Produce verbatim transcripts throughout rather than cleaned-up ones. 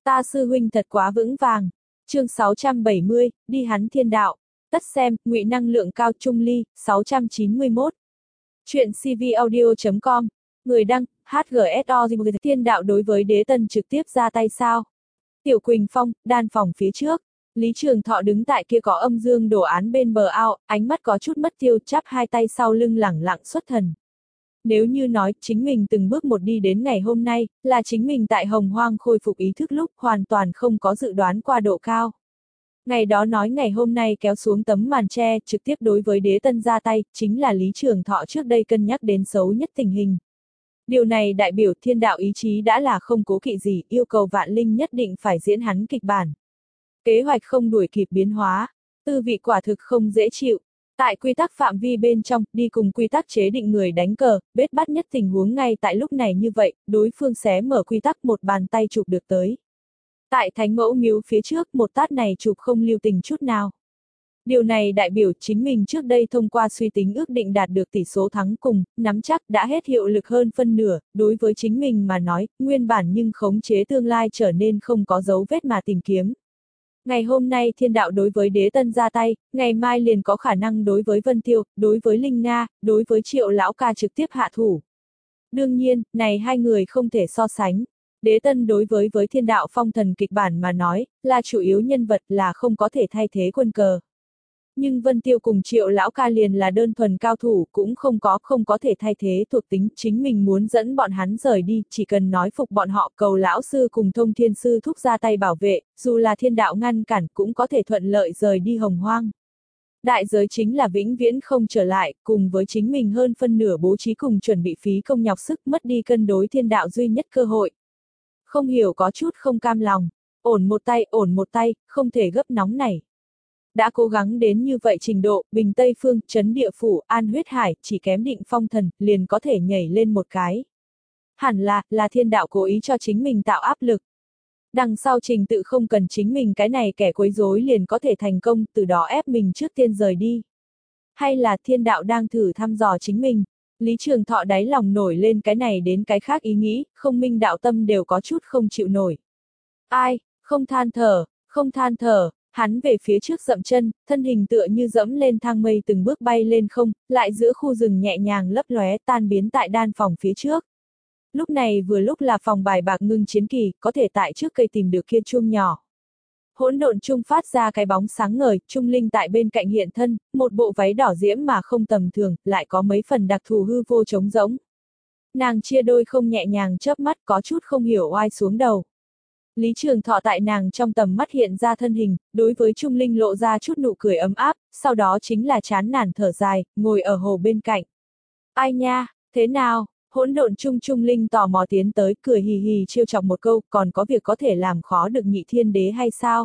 Ta sư huynh thật quá vững vàng. Chương sáu trăm bảy mươi, đi hắn thiên đạo. Tất xem, ngụy năng lượng cao trung ly, sáu trăm chín mươi mốt. Chuyện cvaudio chấm com. Người đăng, hát giê ét o thiên đạo đối với đế tân trực tiếp ra tay sao? Tiểu Quỳnh Phong, đan phòng phía trước. Lý Trường Thọ đứng tại kia có âm dương đồ án bên bờ ao, ánh mắt có chút mất tiêu, chắp hai tay sau lưng lẳng lặng xuất thần. Nếu như nói chính mình từng bước một đi đến ngày hôm nay, là chính mình tại Hồng Hoang khôi phục ý thức lúc hoàn toàn không có dự đoán qua độ cao. Ngày đó nói ngày hôm nay kéo xuống tấm màn tre, trực tiếp đối với đế tân ra tay, chính là Lý Trường Thọ trước đây cân nhắc đến xấu nhất tình hình. Điều này đại biểu thiên đạo ý chí đã là không cố kỵ gì, yêu cầu vạn linh nhất định phải diễn hắn kịch bản. Kế hoạch không đuổi kịp biến hóa, tư vị quả thực không dễ chịu. Tại quy tắc phạm vi bên trong, đi cùng quy tắc chế định người đánh cờ, bết bát nhất tình huống ngay tại lúc này như vậy, đối phương xé mở quy tắc một bàn tay chụp được tới. Tại Thánh Mẫu Miếu phía trước, một tát này chụp không lưu tình chút nào. Điều này đại biểu chính mình trước đây thông qua suy tính ước định đạt được tỷ số thắng cùng, nắm chắc đã hết hiệu lực hơn phân nửa, đối với chính mình mà nói, nguyên bản nhưng khống chế tương lai trở nên không có dấu vết mà tìm kiếm. Ngày hôm nay thiên đạo đối với đế tân ra tay, ngày mai liền có khả năng đối với Vân Tiêu, đối với Linh Nga, đối với Triệu Lão Ca trực tiếp hạ thủ. Đương nhiên, này hai người không thể so sánh. Đế tân đối với với thiên đạo phong thần kịch bản mà nói, là chủ yếu nhân vật là không có thể thay thế quân cờ. Nhưng Vân Tiêu cùng Triệu Lão Ca liền là đơn thuần cao thủ cũng không có không có thể thay thế thuộc tính, chính mình muốn dẫn bọn hắn rời đi, chỉ cần nói phục bọn họ cầu lão sư cùng thông thiên sư thúc ra tay bảo vệ, dù là thiên đạo ngăn cản cũng có thể thuận lợi rời đi Hồng Hoang. Đại giới chính là vĩnh viễn không trở lại, cùng với chính mình hơn phân nửa bố trí cùng chuẩn bị phí công nhọc sức mất đi cân đối thiên đạo duy nhất cơ hội. Không hiểu có chút không cam lòng, ổn một tay, ổn một tay, không thể gấp nóng này. Đã cố gắng đến như vậy trình độ, Bình Tây Phương, Trấn Địa Phủ, An Huyết Hải, chỉ kém Định Phong Thần, liền có thể nhảy lên một cái. Hẳn là, là thiên đạo cố ý cho chính mình tạo áp lực. Đằng sau trình tự không cần chính mình cái này kẻ quấy rối liền có thể thành công, từ đó ép mình trước tiên rời đi. Hay là thiên đạo đang thử thăm dò chính mình. Lý Trường Thọ đáy lòng nổi lên cái này đến cái khác ý nghĩ, không minh đạo tâm đều có chút không chịu nổi. Ai, không than thở, không than thở. Hắn về phía trước dậm chân, thân hình tựa như dẫm lên thang mây từng bước bay lên không, lại giữa khu rừng nhẹ nhàng lấp lóe tan biến tại đan phòng phía trước. Lúc này vừa lúc là phòng bài bạc ngưng chiến kỳ, có thể tại trước cây tìm được kia chuông nhỏ. Hỗn độn trung phát ra cái bóng sáng ngời, Trung Linh tại bên cạnh hiện thân, một bộ váy đỏ diễm mà không tầm thường, lại có mấy phần đặc thù hư vô trống rỗng. Nàng chia đôi không nhẹ nhàng chớp mắt có chút không hiểu oai xuống đầu. Lý Trường Thọ tại nàng trong tầm mắt hiện ra thân hình, đối với Trung Linh lộ ra chút nụ cười ấm áp, sau đó chính là chán nản thở dài, ngồi ở hồ bên cạnh. Ai nha, thế nào? Hỗn độn Trung Trung Linh tò mò tiến tới, cười hì hì trêu chọc một câu, còn có việc có thể làm khó được nhị thiên đế hay sao?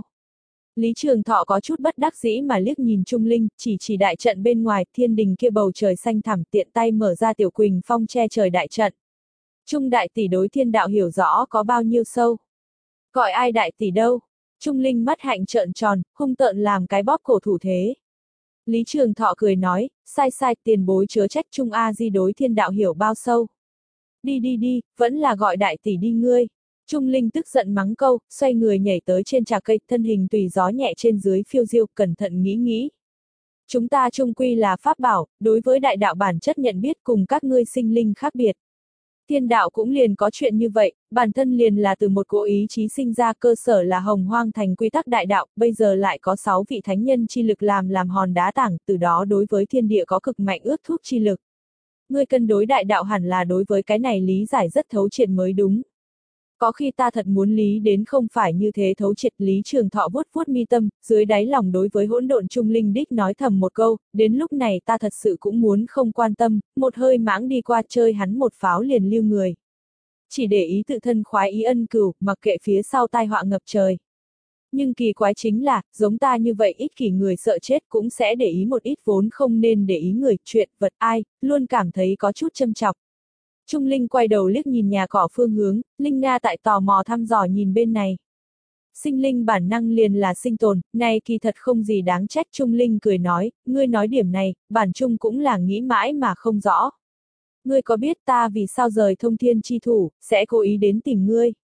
Lý Trường Thọ có chút bất đắc dĩ mà liếc nhìn Trung Linh, chỉ chỉ đại trận bên ngoài, thiên đình kia bầu trời xanh thẳm tiện tay mở ra Tiểu Quỳnh Phong che trời đại trận. Trung đại tỷ đối thiên đạo hiểu rõ có bao nhiêu sâu? Gọi ai đại tỷ đâu? Trung Linh mắt hạnh trợn tròn, hung tợn làm cái bóp cổ thủ thế. Lý Trường Thọ cười nói, sai sai, tiền bối chớ trách Trung A Di đối thiên đạo hiểu bao sâu. Đi đi đi, vẫn là gọi đại tỷ đi ngươi. Trung Linh tức giận mắng câu, xoay người nhảy tới trên trà cây, thân hình tùy gió nhẹ trên dưới phiêu diêu, cẩn thận nghĩ nghĩ. Chúng ta chung quy là pháp bảo, đối với đại đạo bản chất nhận biết cùng các ngươi sinh linh khác biệt. Thiên đạo cũng liền có chuyện như vậy, bản thân liền là từ một cỗ ý chí sinh ra, cơ sở là Hồng Hoang thành quy tắc đại đạo, bây giờ lại có sáu vị thánh nhân chi lực làm làm hòn đá tảng, từ đó đối với thiên địa có cực mạnh ước thúc chi lực. Ngươi cân đối đại đạo hẳn là đối với cái này lý giải rất thấu triệt mới đúng. Có khi ta thật muốn lý đến không phải như thế thấu triệt. Lý Trường Thọ vuốt vuốt mi tâm, dưới đáy lòng đối với hỗn độn Trung Linh đích nói thầm một câu, đến lúc này ta thật sự cũng muốn không quan tâm, một hơi mãng đi qua chơi hắn một pháo liền lưu người. Chỉ để ý tự thân khoái ý ân cửu, mặc kệ phía sau tai họa ngập trời. Nhưng kỳ quái chính là, giống ta như vậy ích kỷ người sợ chết cũng sẽ để ý một ít vốn không nên để ý người, chuyện, vật, ai, luôn cảm thấy có chút châm chọc. Trung Linh quay đầu liếc nhìn nhà cỏ phương hướng, Linh Nga tại tò mò thăm dò nhìn bên này. Sinh linh bản năng liền là sinh tồn, này kỳ thật không gì đáng trách. Trung Linh cười nói, ngươi nói điểm này, bản Trung cũng là nghĩ mãi mà không rõ. Ngươi có biết ta vì sao rời thông thiên chi thủ, sẽ cố ý đến tìm ngươi.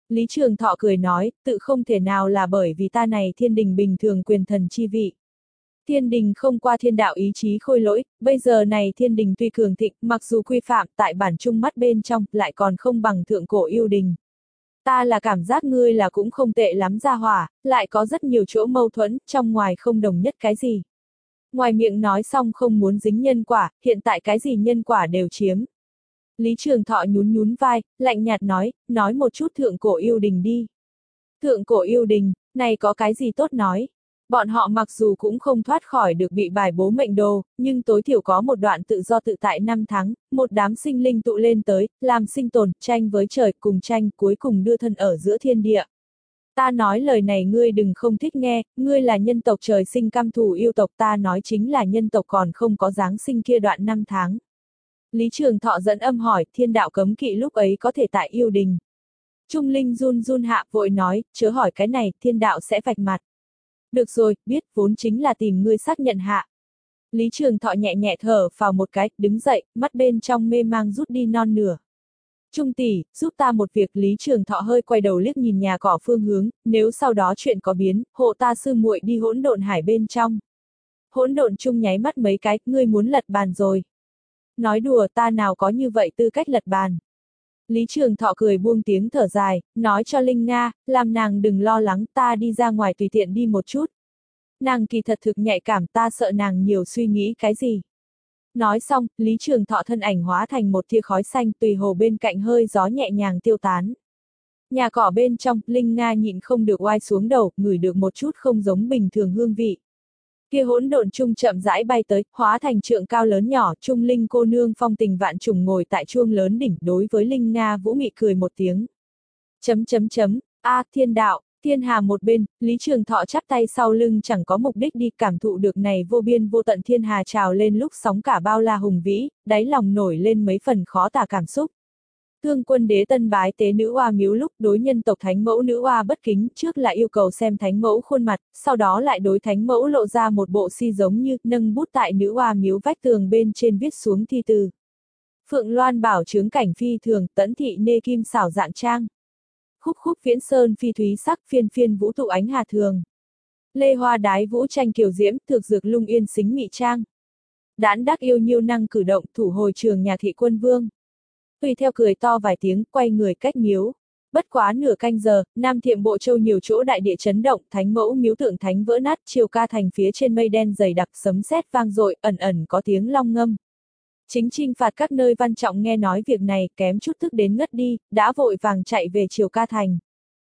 Lý Trường Thọ cười nói, tự không thể nào là bởi vì ta này thiên đình bình thường quyền thần chi vị. Thiên đình không qua thiên đạo ý chí khôi lỗi, bây giờ này thiên đình tuy cường thịnh, mặc dù quy phạm tại bản chung mắt bên trong, lại còn không bằng thượng cổ yêu đình. Ta là cảm giác ngươi là cũng không tệ lắm gia hỏa, lại có rất nhiều chỗ mâu thuẫn, trong ngoài không đồng nhất cái gì. Ngoài miệng nói xong không muốn dính nhân quả, hiện tại cái gì nhân quả đều chiếm. Lý Trường Thọ nhún nhún vai, lạnh nhạt nói, nói một chút thượng cổ yêu đình đi. Thượng cổ yêu đình, này có cái gì tốt nói. Bọn họ mặc dù cũng không thoát khỏi được bị bài bố mệnh đồ, nhưng tối thiểu có một đoạn tự do tự tại năm tháng, một đám sinh linh tụ lên tới, làm sinh tồn, tranh với trời, cùng tranh, cuối cùng đưa thân ở giữa thiên địa. Ta nói lời này ngươi đừng không thích nghe, ngươi là nhân tộc trời sinh căm thù yêu tộc, ta nói chính là nhân tộc còn không có giáng sinh kia đoạn năm tháng. Lý Trường Thọ dẫn âm hỏi, thiên đạo cấm kỵ lúc ấy có thể tại yêu đình. Trung Linh run run hạ vội nói, chớ hỏi cái này, thiên đạo sẽ vạch mặt. Được rồi, biết, vốn chính là tìm ngươi xác nhận hạ. Lý Trường Thọ nhẹ nhẹ thở vào một cái, đứng dậy, mắt bên trong mê mang rút đi non nửa. Trung tỷ, giúp ta một việc. Lý Trường Thọ hơi quay đầu liếc nhìn nhà cỏ phương hướng, nếu sau đó chuyện có biến, hộ ta sư muội đi hỗn độn hải bên trong. Hỗn độn chung nháy mắt mấy cái, ngươi muốn lật bàn rồi. Nói đùa, ta nào có như vậy tư cách lật bàn. Lý Trường Thọ cười buông tiếng thở dài, nói cho Linh Nga, làm nàng đừng lo lắng, ta đi ra ngoài tùy tiện đi một chút. Nàng kỳ thật thực nhạy cảm, ta sợ nàng nhiều suy nghĩ cái gì. Nói xong, Lý Trường Thọ thân ảnh hóa thành một tia khói xanh tùy hồ bên cạnh hơi gió nhẹ nhàng tiêu tán. Nhà cỏ bên trong, Linh Nga nhịn không được oai xuống đầu, ngửi được một chút không giống bình thường hương vị. Kia hỗn độn chung chậm rãi bay tới, hóa thành trượng cao lớn nhỏ, Trung Linh cô nương phong tình vạn trùng ngồi tại chuông lớn đỉnh, đối với Linh Nga vũ mị cười một tiếng. Chấm chấm chấm, a thiên đạo, thiên hà một bên, Lý Trường Thọ chắp tay sau lưng chẳng có mục đích đi, cảm thụ được này vô biên vô tận thiên hà trào lên lúc sóng cả bao la hùng vĩ, đáy lòng nổi lên mấy phần khó tả cảm xúc. Thương Quân Đế tân bái tế nữ oa miếu lúc đối nhân tộc thánh mẫu nữ oa bất kính, trước là yêu cầu xem thánh mẫu khuôn mặt, sau đó lại đối thánh mẫu lộ ra một bộ si giống như nâng bút tại nữ oa miếu vách tường bên trên viết xuống thi từ. Phượng Loan bảo chướng cảnh phi thường, tẫn thị nê kim xảo dạng trang. Khúc khúc viễn sơn phi thúy sắc, phiên phiên vũ tụ ánh hà thường. Lê hoa đái vũ tranh kiều diễm, thực dược lung yên xính mị trang. Đãn đắc yêu nhiêu năng cử động, thủ hồi trường nhà thị quân vương. Tùy theo cười to vài tiếng, quay người cách miếu. Bất quá nửa canh giờ, Nam Thiệm Bộ Châu nhiều chỗ đại địa chấn động, thánh mẫu miếu tượng thánh vỡ nát, chiều ca thành phía trên mây đen dày đặc, sấm sét vang dội, ẩn ẩn có tiếng long ngâm. Chính chinh phạt các nơi văn trọng nghe nói việc này, kém chút tức đến ngất đi, đã vội vàng chạy về chiều ca thành.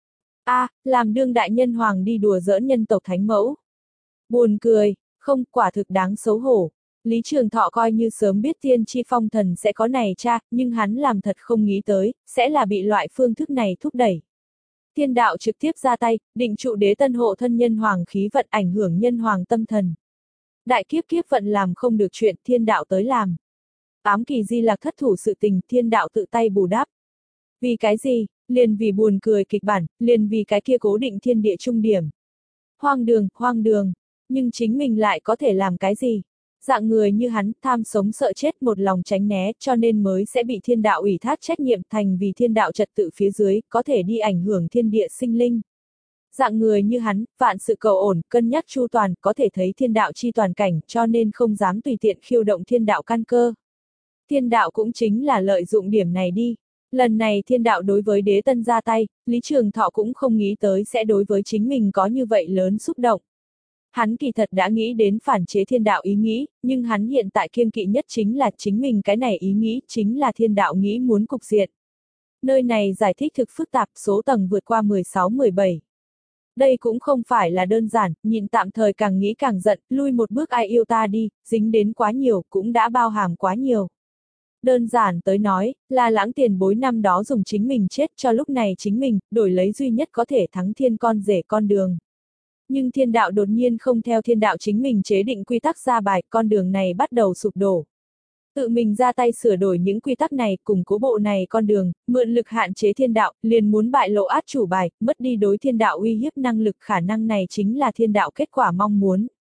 A, à, làm đương đại nhân hoàng đi đùa giỡn nhân tộc thánh mẫu. Buồn cười, không, quả thực đáng xấu hổ. Lý Trường Thọ coi như sớm biết Thiên Chi Phong Thần sẽ có này cha, nhưng hắn làm thật không nghĩ tới, sẽ là bị loại phương thức này thúc đẩy. Thiên đạo trực tiếp ra tay, định trụ đế tân hộ thân nhân hoàng khí vận ảnh hưởng nhân hoàng tâm thần. Đại kiếp kiếp vận làm không được chuyện, thiên đạo tới làm. Ám kỳ di lạc thất thủ sự tình, thiên đạo tự tay bù đắp. Vì cái gì? Liền vì buồn cười kịch bản, liền vì cái kia cố định thiên địa trung điểm. Hoang đường, hoang đường, nhưng chính mình lại có thể làm cái gì? Dạng người như hắn, tham sống sợ chết một lòng tránh né, cho nên mới sẽ bị thiên đạo ủy thác trách nhiệm thành vì thiên đạo trật tự phía dưới, có thể đi ảnh hưởng thiên địa sinh linh. Dạng người như hắn, vạn sự cầu ổn, cân nhắc chu toàn, có thể thấy thiên đạo chi toàn cảnh, cho nên không dám tùy tiện khiêu động thiên đạo căn cơ. Thiên đạo cũng chính là lợi dụng điểm này đi. Lần này thiên đạo đối với đế tân ra tay, Lý Trường Thọ cũng không nghĩ tới sẽ đối với chính mình có như vậy lớn xúc động. Hắn kỳ thật đã nghĩ đến phản chế thiên đạo ý nghĩ, nhưng hắn hiện tại kiêng kỵ nhất chính là chính mình cái này ý nghĩ, chính là thiên đạo nghĩ muốn cục diện. Nơi này giải thích thực phức tạp, số tầng vượt qua mười sáu mười bảy. Đây cũng không phải là đơn giản, nhịn tạm thời càng nghĩ càng giận, lui một bước ai yêu ta đi, dính đến quá nhiều, cũng đã bao hàm quá nhiều. Đơn giản tới nói, là lãng tiền bối năm đó dùng chính mình chết cho lúc này chính mình, đổi lấy duy nhất có thể thắng thiên con rể con đường. Nhưng thiên đạo đột nhiên không theo thiên đạo chính mình chế định quy tắc ra bài, con đường này bắt đầu sụp đổ. Tự mình ra tay sửa đổi những quy tắc này, củng cố bộ này con đường, mượn lực hạn chế thiên đạo, liền muốn bại lộ át chủ bài, mất đi đối thiên đạo uy hiếp năng lực, khả năng này chính là thiên đạo kết quả mong muốn.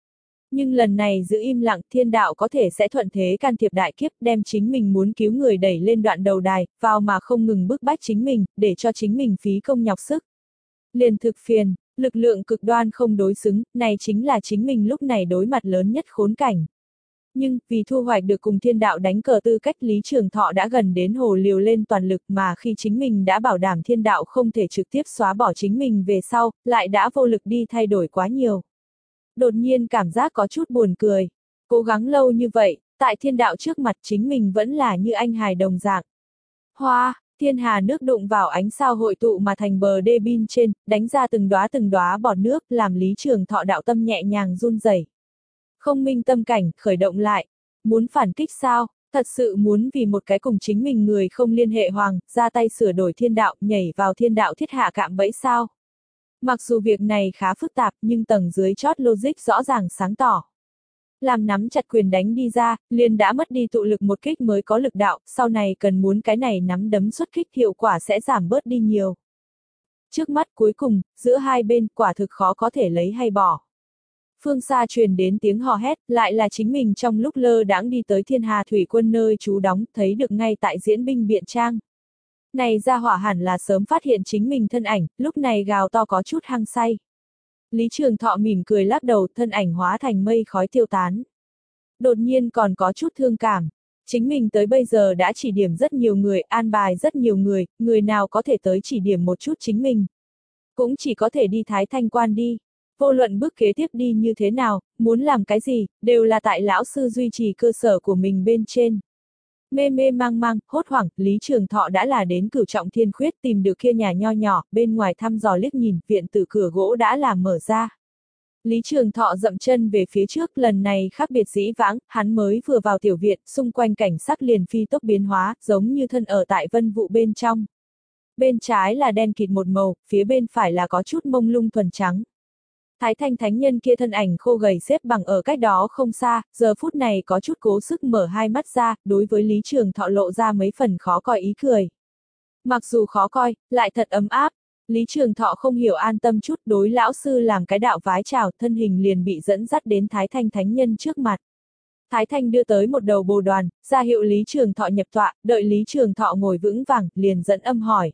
Nhưng lần này giữ im lặng, thiên đạo có thể sẽ thuận thế can thiệp đại kiếp, đem chính mình muốn cứu người đẩy lên đoạn đầu đài, vào mà không ngừng bức bách chính mình, để cho chính mình phí công nhọc sức. Liền thực phiền, lực lượng cực đoan không đối xứng, này chính là chính mình lúc này đối mặt lớn nhất khốn cảnh. Nhưng, vì thu hoạch được cùng thiên đạo đánh cờ tư cách, Lý Trường Thọ đã gần đến hồ liều lên toàn lực, mà khi chính mình đã bảo đảm thiên đạo không thể trực tiếp xóa bỏ chính mình về sau, lại đã vô lực đi thay đổi quá nhiều. Đột nhiên cảm giác có chút buồn cười. Cố gắng lâu như vậy, tại thiên đạo trước mặt chính mình vẫn là như anh hài đồng dạng. Hoa, thiên hà nước đụng vào ánh sao hội tụ mà thành bờ đê bin trên, đánh ra từng đóa từng đóa bọt nước, làm Lý Trường Thọ đạo tâm nhẹ nhàng run rẩy. Không minh tâm cảnh, khởi động lại. Muốn phản kích sao? Thật sự muốn vì một cái cùng chính mình người không liên hệ hoàng, ra tay sửa đổi thiên đạo, nhảy vào thiên đạo thiết hạ cạm bẫy sao? Mặc dù việc này khá phức tạp, nhưng tầng dưới chót logic rõ ràng sáng tỏ. Làm nắm chặt quyền đánh đi ra, liền đã mất đi tụ lực một kích mới có lực đạo, sau này cần muốn cái này nắm đấm xuất kích hiệu quả sẽ giảm bớt đi nhiều. Trước mắt cuối cùng, giữa hai bên, quả thực khó có thể lấy hay bỏ. Phương xa truyền đến tiếng hò hét, lại là chính mình trong lúc lơ đãng đi tới Thiên Hà Thủy Quân nơi trú đóng, thấy được ngay tại diễn binh biện trang. Này ra hỏa hẳn là sớm phát hiện chính mình thân ảnh, lúc này gào to có chút hăng say. Lý Trường Thọ mỉm cười lắc đầu, thân ảnh hóa thành mây khói tiêu tán. Đột nhiên còn có chút thương cảm. Chính mình tới bây giờ đã chỉ điểm rất nhiều người, an bài rất nhiều người, người nào có thể tới chỉ điểm một chút chính mình. Cũng chỉ có thể đi Thái Thanh Quan đi. Vô luận bước kế tiếp đi như thế nào, muốn làm cái gì, đều là tại lão sư duy trì cơ sở của mình bên trên. Mê mê mang mang, hốt hoảng, Lý Trường Thọ đã là đến Cửu Trọng Thiên Khuyết tìm được kia nhà nho nhỏ, bên ngoài thăm dò liếc nhìn, viện tử cửa gỗ đã là mở ra. Lý Trường Thọ dậm chân về phía trước, lần này khác biệt dĩ vãng, hắn mới vừa vào tiểu viện, xung quanh cảnh sắc liền phi tốc biến hóa, giống như thân ở tại vân vụ bên trong. Bên trái là đen kịt một màu, phía bên phải là có chút mông lung thuần trắng. Thái Thanh thánh nhân kia thân ảnh khô gầy xếp bằng ở cách đó không xa, giờ phút này có chút cố sức mở hai mắt ra, đối với Lý Trường Thọ lộ ra mấy phần khó coi ý cười. Mặc dù khó coi, lại thật ấm áp, Lý Trường Thọ không hiểu an tâm chút, đối lão sư làm cái đạo vái chào, thân hình liền bị dẫn dắt đến Thái Thanh thánh nhân trước mặt. Thái Thanh đưa tới một đầu bồ đoàn, ra hiệu Lý Trường Thọ nhập tọa, đợi Lý Trường Thọ ngồi vững vàng, liền dẫn âm hỏi.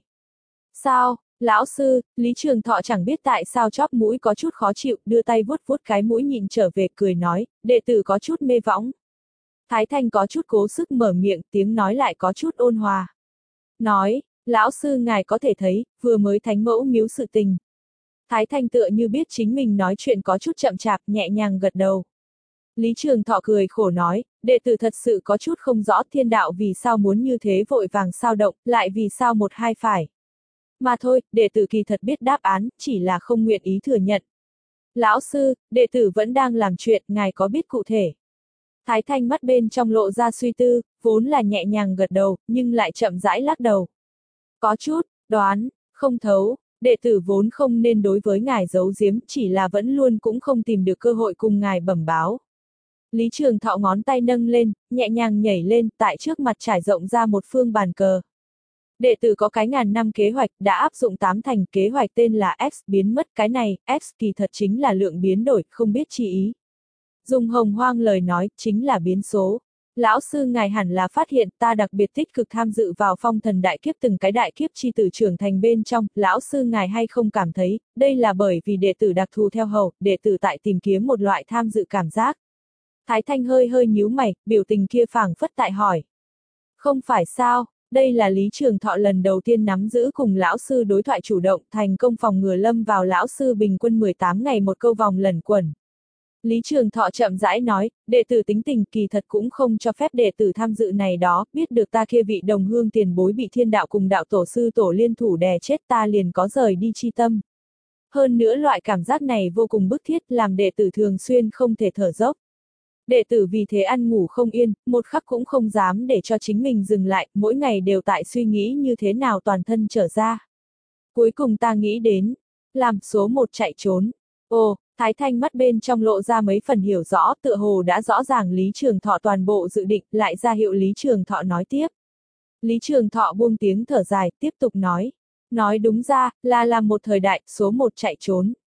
Sao? Lão sư, Lý Trường Thọ chẳng biết tại sao chóp mũi có chút khó chịu, đưa tay vuốt vuốt cái mũi nhịn trở về, cười nói, đệ tử có chút mê võng. Thái Thanh có chút cố sức mở miệng, tiếng nói lại có chút ôn hòa. Nói, lão sư ngài có thể thấy, vừa mới thánh mẫu miếu sự tình. Thái Thanh tựa như biết chính mình nói chuyện có chút chậm chạp, nhẹ nhàng gật đầu. Lý Trường Thọ cười khổ nói, đệ tử thật sự có chút không rõ thiên đạo vì sao muốn như thế vội vàng sao động, lại vì sao một hai phải. Mà thôi, đệ tử kỳ thật biết đáp án, chỉ là không nguyện ý thừa nhận. Lão sư, đệ tử vẫn đang làm chuyện, ngài có biết cụ thể? Thái Thanh mắt bên trong lộ ra suy tư, vốn là nhẹ nhàng gật đầu, nhưng lại chậm rãi lắc đầu. Có chút, đoán, không thấu, đệ tử vốn không nên đối với ngài giấu giếm, chỉ là vẫn luôn cũng không tìm được cơ hội cùng ngài bẩm báo. Lý Trường Thọ ngón tay nâng lên, nhẹ nhàng nhảy lên, tại trước mặt trải rộng ra một phương bàn cờ. Đệ tử có cái ngàn năm kế hoạch, đã áp dụng tám thành, kế hoạch tên là X biến mất, cái này, X kỳ thật chính là lượng biến đổi, không biết chi ý. Dùng hồng hoang lời nói, chính là biến số. Lão sư ngài hẳn là phát hiện ta đặc biệt tích cực tham dự vào phong thần đại kiếp từng cái đại kiếp chi tử trưởng thành bên trong, lão sư ngài hay không cảm thấy, đây là bởi vì đệ tử đặc thù theo hầu, đệ tử tại tìm kiếm một loại tham dự cảm giác. Thái Thanh hơi hơi nhíu mày, biểu tình kia phảng phất tại hỏi. Không phải sao? Đây là Lý Trường Thọ lần đầu tiên nắm giữ cùng lão sư đối thoại chủ động, thành công phòng ngừa lâm vào lão sư bình quân mười tám ngày một câu vòng lẩn quẩn. Lý Trường Thọ chậm rãi nói, đệ tử tính tình kỳ thật cũng không cho phép đệ tử tham dự này đó, biết được ta kia vị đồng hương tiền bối bị thiên đạo cùng đạo tổ sư tổ liên thủ đè chết ta liền có rời đi chi tâm. Hơn nữa loại cảm giác này vô cùng bức thiết, làm đệ tử thường xuyên không thể thở dốc. Đệ tử vì thế ăn ngủ không yên, một khắc cũng không dám để cho chính mình dừng lại, mỗi ngày đều tại suy nghĩ như thế nào toàn thân trở ra. Cuối cùng ta nghĩ đến, làm số một chạy trốn. Ồ, Thái Thanh mắt bên trong lộ ra mấy phần hiểu rõ, tựa hồ đã rõ ràng Lý Trường Thọ toàn bộ dự định, lại ra hiệu Lý Trường Thọ nói tiếp. Lý Trường Thọ buông tiếng thở dài, tiếp tục nói. Nói đúng ra, là làm một thời đại, số một chạy trốn.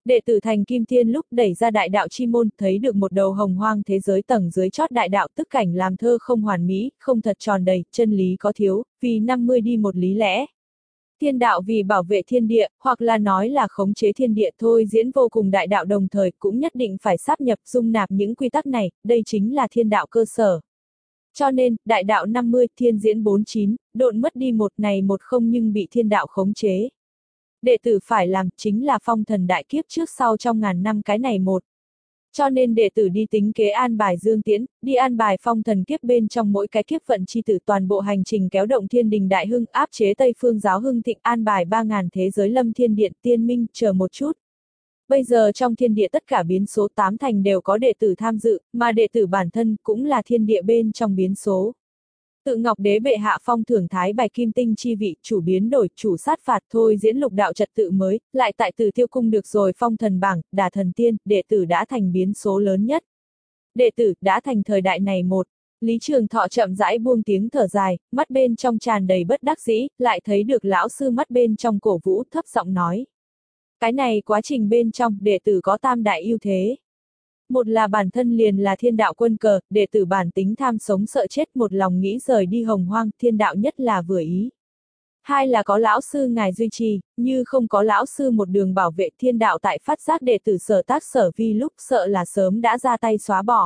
Đệ tử thành kim tiên lúc đẩy ra đại đạo chi môn, thấy được một đầu hồng hoang thế giới tầng dưới chót đại đạo, tức cảnh làm thơ không hoàn mỹ, không thật tròn đầy, chân lý có thiếu, vì năm mươi đi một lý lẽ. Thiên đạo vì bảo vệ thiên địa, hoặc là nói là khống chế thiên địa thôi diễn vô cùng đại đạo đồng thời cũng nhất định phải sáp nhập dung nạp những quy tắc này, đây chính là thiên đạo cơ sở. Cho nên, đại đạo năm mươi, thiên diễn bốn mươi chín, độn mất đi một này một không nhưng bị thiên đạo khống chế. Đệ tử phải làm, chính là phong thần đại kiếp trước sau trong ngàn năm cái này một. Cho nên đệ tử đi tính kế an bài dương tiễn, đi an bài phong thần kiếp bên trong mỗi cái kiếp vận chi tử toàn bộ hành trình kéo động thiên đình đại hưng, áp chế Tây phương giáo hưng thịnh, an bài ba ngàn thế giới lâm thiên điện tiên minh, chờ một chút. Bây giờ trong thiên địa tất cả biến số tám thành đều có đệ tử tham dự, mà đệ tử bản thân cũng là thiên địa bên trong biến số. Tự Ngọc Đế bệ hạ phong thưởng thái bài kim tinh chi vị, chủ biến đổi, chủ sát phạt thôi diễn lục đạo trật tự mới, lại tại Từ Tiêu cung được rồi phong thần bảng, đả thần tiên, đệ tử đã thành biến số lớn nhất. Đệ tử đã thành thời đại này một. Lý Trường Thọ chậm rãi buông tiếng thở dài, mắt bên trong tràn đầy bất đắc dĩ, lại thấy được lão sư mắt bên trong cổ vũ, thấp giọng nói. Cái này quá trình bên trong, đệ tử có tam đại ưu thế. Một là bản thân liền là thiên đạo quân cờ, đệ tử bản tính tham sống sợ chết, một lòng nghĩ rời đi hồng hoang, thiên đạo nhất là vừa ý. Hai là có lão sư ngài duy trì, như không có lão sư một đường bảo vệ thiên đạo tại phát giác đệ tử sở tác sở vi lúc sợ là sớm đã ra tay xóa bỏ.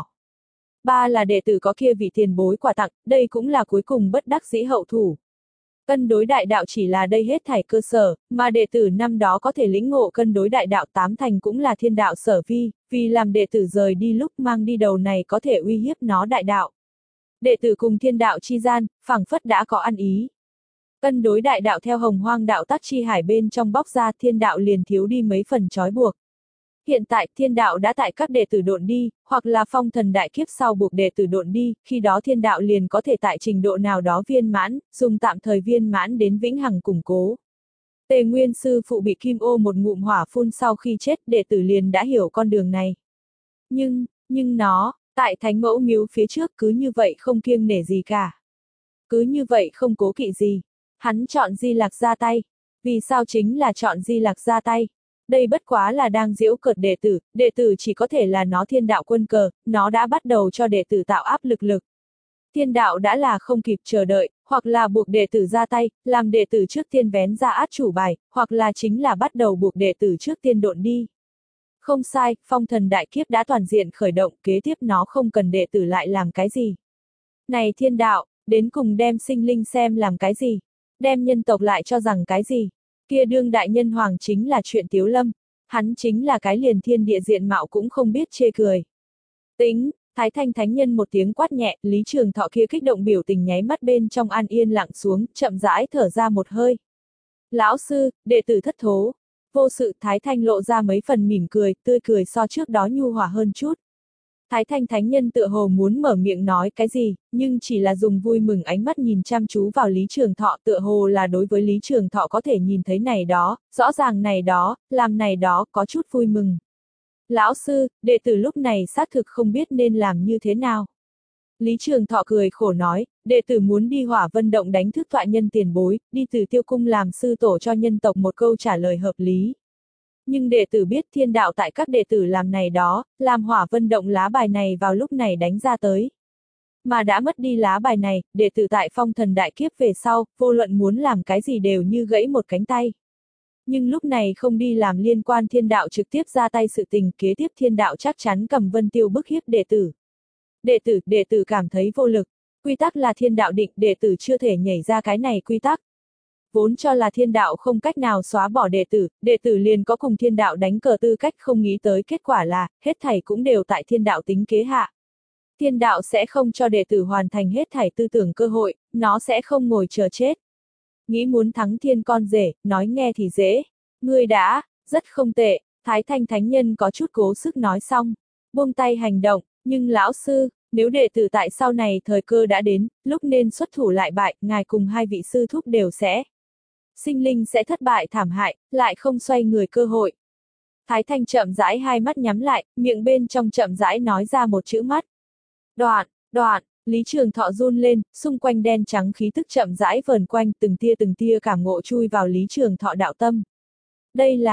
Ba là đệ tử có kia vị tiền bối quà tặng, đây cũng là cuối cùng bất đắc dĩ hậu thủ. Cân đối đại đạo chỉ là đây hết thảy cơ sở, mà đệ tử năm đó có thể lĩnh ngộ cân đối đại đạo tám thành cũng là thiên đạo sở vi, vì làm đệ tử rời đi lúc mang đi đầu này có thể uy hiếp nó đại đạo. Đệ tử cùng thiên đạo chi gian, phảng phất đã có ăn ý. Cân đối đại đạo theo hồng hoang đạo tắc chi hải bên trong bóc ra, thiên đạo liền thiếu đi mấy phần trói buộc. Hiện tại thiên đạo đã tại các đệ tử độn đi, hoặc là phong thần đại kiếp sau buộc đệ tử độn đi, khi đó thiên đạo liền có thể tại trình độ nào đó viên mãn, dùng tạm thời viên mãn đến vĩnh hằng củng cố. Tề Nguyên sư phụ bị Kim Ô một ngụm hỏa phun sau khi chết, đệ tử liền đã hiểu con đường này. Nhưng, nhưng nó, tại Thánh Mẫu Miếu phía trước cứ như vậy không kiêng nể gì cả. Cứ như vậy không cố kỵ gì. Hắn chọn Di Lặc ra tay. Vì sao chính là chọn Di Lặc ra tay? Đây bất quá là đang giễu cợt đệ tử, đệ tử chỉ có thể là nó thiên đạo quân cờ, nó đã bắt đầu cho đệ tử tạo áp lực lực. Thiên đạo đã là không kịp chờ đợi, hoặc là buộc đệ tử ra tay, làm đệ tử trước tiên vén ra át chủ bài, hoặc là chính là bắt đầu buộc đệ tử trước tiên độn đi. Không sai, phong thần đại kiếp đã toàn diện khởi động, kế tiếp nó không cần đệ tử lại làm cái gì. Này thiên đạo, đến cùng đem sinh linh xem làm cái gì? Đem nhân tộc lại cho rằng cái gì? Kia đương đại nhân hoàng chính là chuyện Tiếu Lâm, hắn chính là cái liền thiên địa diện mạo cũng không biết chê cười. Tính, Thái Thanh Thánh Nhân một tiếng quát nhẹ, Lý Trường Thọ kia kích động biểu tình nháy mắt bên trong an yên lặng xuống, chậm rãi thở ra một hơi. Lão sư, đệ tử thất thố. Vô sự Thái Thanh lộ ra mấy phần mỉm cười, tươi cười so trước đó nhu hòa hơn chút. Thái Thanh Thánh Nhân tựa hồ muốn mở miệng nói cái gì, nhưng chỉ là dùng vui mừng ánh mắt nhìn chăm chú vào Lý Trường Thọ, tựa hồ là đối với Lý Trường Thọ có thể nhìn thấy này đó, rõ ràng này đó, làm này đó, có chút vui mừng. Lão sư, đệ tử lúc này xác thực không biết nên làm như thế nào. Lý Trường Thọ cười khổ nói, đệ tử muốn đi Hỏa Vân Động đánh thức Tọa Nhân tiền bối, đi Từ Tiêu cung làm sư tổ cho nhân tộc một câu trả lời hợp lý. Nhưng đệ tử biết thiên đạo tại các đệ tử làm này đó, làm Hỏa Vân Động lá bài này vào lúc này đánh ra tới. Mà đã mất đi lá bài này, đệ tử tại phong thần đại kiếp về sau, vô luận muốn làm cái gì đều như gãy một cánh tay. Nhưng lúc này không đi làm liên quan thiên đạo trực tiếp ra tay sự tình, kế tiếp thiên đạo chắc chắn cầm Vân Tiêu bức hiếp đệ tử. Đệ tử, đệ tử cảm thấy vô lực. Quy tắc là thiên đạo định, đệ tử chưa thể nhảy ra cái này quy tắc. Vốn cho là thiên đạo không cách nào xóa bỏ đệ tử, đệ tử liền có cùng thiên đạo đánh cờ tư cách, không nghĩ tới kết quả là, hết thảy cũng đều tại thiên đạo tính kế hạ. Thiên đạo sẽ không cho đệ tử hoàn thành hết thảy tư tưởng cơ hội, nó sẽ không ngồi chờ chết. Nghĩ muốn thắng thiên con rể, nói nghe thì dễ. Ngươi đã, rất không tệ, Thái Thanh Thánh Nhân có chút cố sức nói xong. Buông tay hành động, nhưng lão sư, nếu đệ tử tại sau này thời cơ đã đến, lúc nên xuất thủ lại bại, ngài cùng hai vị sư thúc đều sẽ. Sinh linh sẽ thất bại thảm hại, lại không xoay người cơ hội. Thái Thanh chậm rãi hai mắt nhắm lại, miệng bên trong chậm rãi nói ra một chữ mắt. Đoạn, đoạn, Lý Trường Thọ run lên, xung quanh đen trắng khí tức chậm rãi vờn quanh, từng tia từng tia cảm ngộ chui vào Lý Trường Thọ đạo tâm. Đây là,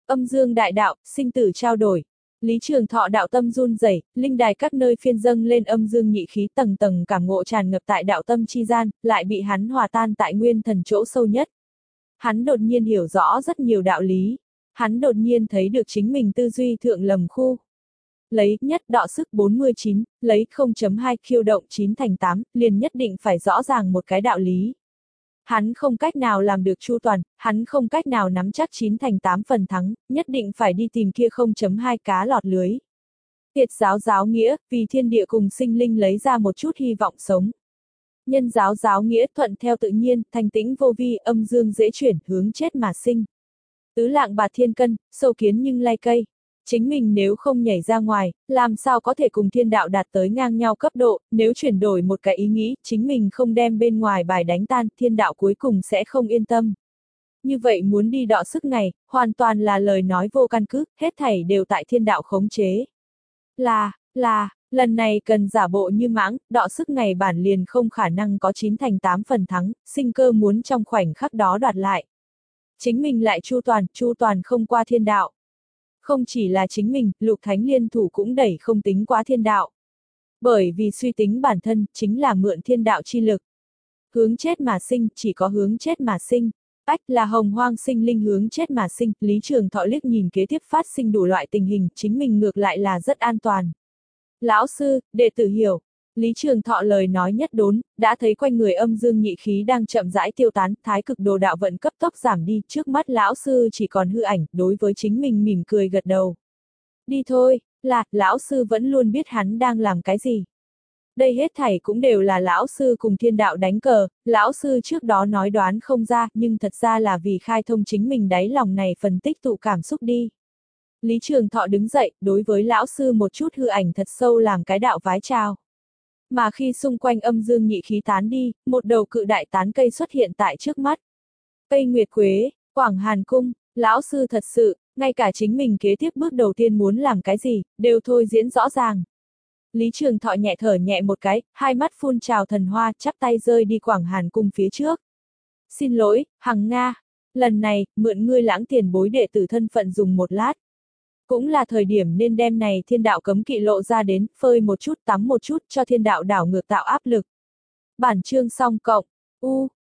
Âm dương đại đạo, sinh tử trao đổi. Lý Trường Thọ đạo tâm run rẩy, linh đài các nơi phiên dâng lên âm dương nhị khí tầng tầng cảm ngộ tràn ngập tại đạo tâm chi gian, lại bị hắn hòa tan tại nguyên thần chỗ sâu nhất. Hắn đột nhiên hiểu rõ rất nhiều đạo lý. Hắn đột nhiên thấy được chính mình tư duy thượng lầm khu. Lấy nhất đọ sức bốn mươi chín, lấy không chấm hai khiêu động chín thành tám, liền nhất định phải rõ ràng một cái đạo lý. Hắn không cách nào làm được chu toàn, hắn không cách nào nắm chắc chín thành tám phần thắng, nhất định phải đi tìm kia không chấm hai cá lọt lưới. Tiệt giáo giáo nghĩa, vì thiên địa cùng sinh linh lấy ra một chút hy vọng sống. Nhân giáo giáo nghĩa thuận theo tự nhiên, thanh tĩnh vô vi, âm dương dễ chuyển, hướng chết mà sinh. Tứ lạng bạt thiên cân, sâu kiến nhưng lai cây. Chính mình nếu không nhảy ra ngoài, làm sao có thể cùng thiên đạo đạt tới ngang nhau cấp độ, nếu chuyển đổi một cái ý nghĩ, chính mình không đem bên ngoài bài đánh tan, thiên đạo cuối cùng sẽ không yên tâm. Như vậy muốn đi đọ sức ngày, hoàn toàn là lời nói vô căn cứ, hết thảy đều tại thiên đạo khống chế. Là, là, lần này cần giả bộ như mãng, đọ sức ngày bản liền không khả năng có chín thành tám phần thắng, sinh cơ muốn trong khoảnh khắc đó đoạt lại. Chính mình lại chu toàn, chu toàn không qua thiên đạo. Không chỉ là chính mình, Lục Thánh liên thủ cũng đẩy không tính quá thiên đạo. Bởi vì suy tính bản thân, chính là mượn thiên đạo chi lực. Hướng chết mà sinh, chỉ có hướng chết mà sinh. Ách là hồng hoang sinh linh hướng chết mà sinh, Lý Trường Thọ liếc nhìn kế tiếp phát sinh đủ loại tình hình, chính mình ngược lại là rất an toàn. Lão sư, đệ tử hiểu. Lý Trường Thọ lời nói nhất đốn, đã thấy quanh người âm dương nhị khí đang chậm rãi tiêu tán, thái cực đồ đạo vận cấp tốc giảm đi, trước mắt lão sư chỉ còn hư ảnh, đối với chính mình mỉm cười gật đầu. Đi thôi, là, lão sư vẫn luôn biết hắn đang làm cái gì. Đây hết thảy cũng đều là lão sư cùng thiên đạo đánh cờ, lão sư trước đó nói đoán không ra, nhưng thật ra là vì khai thông chính mình đáy lòng này phần tích tụ cảm xúc đi. Lý Trường Thọ đứng dậy, đối với lão sư một chút hư ảnh thật sâu làm cái đạo vái chào. Mà khi xung quanh âm dương nhị khí tán đi, một đầu cự đại tán cây xuất hiện tại trước mắt. Cây Nguyệt Quế, Quảng Hàn Cung, lão sư thật sự, ngay cả chính mình kế tiếp bước đầu tiên muốn làm cái gì, đều thôi diễn rõ ràng. Lý Trường Thọ nhẹ thở nhẹ một cái, hai mắt phun trào thần hoa, chắp tay rơi đi Quảng Hàn Cung phía trước. Xin lỗi, Hằng Nga, lần này, mượn ngươi lãng tiền bối đệ tử thân phận dùng một lát. Cũng là thời điểm nên đem này thiên đạo cấm kỵ lộ ra đến, phơi một chút tắm một chút cho thiên đạo đảo ngược tạo áp lực. Bản chương xong cộng, u,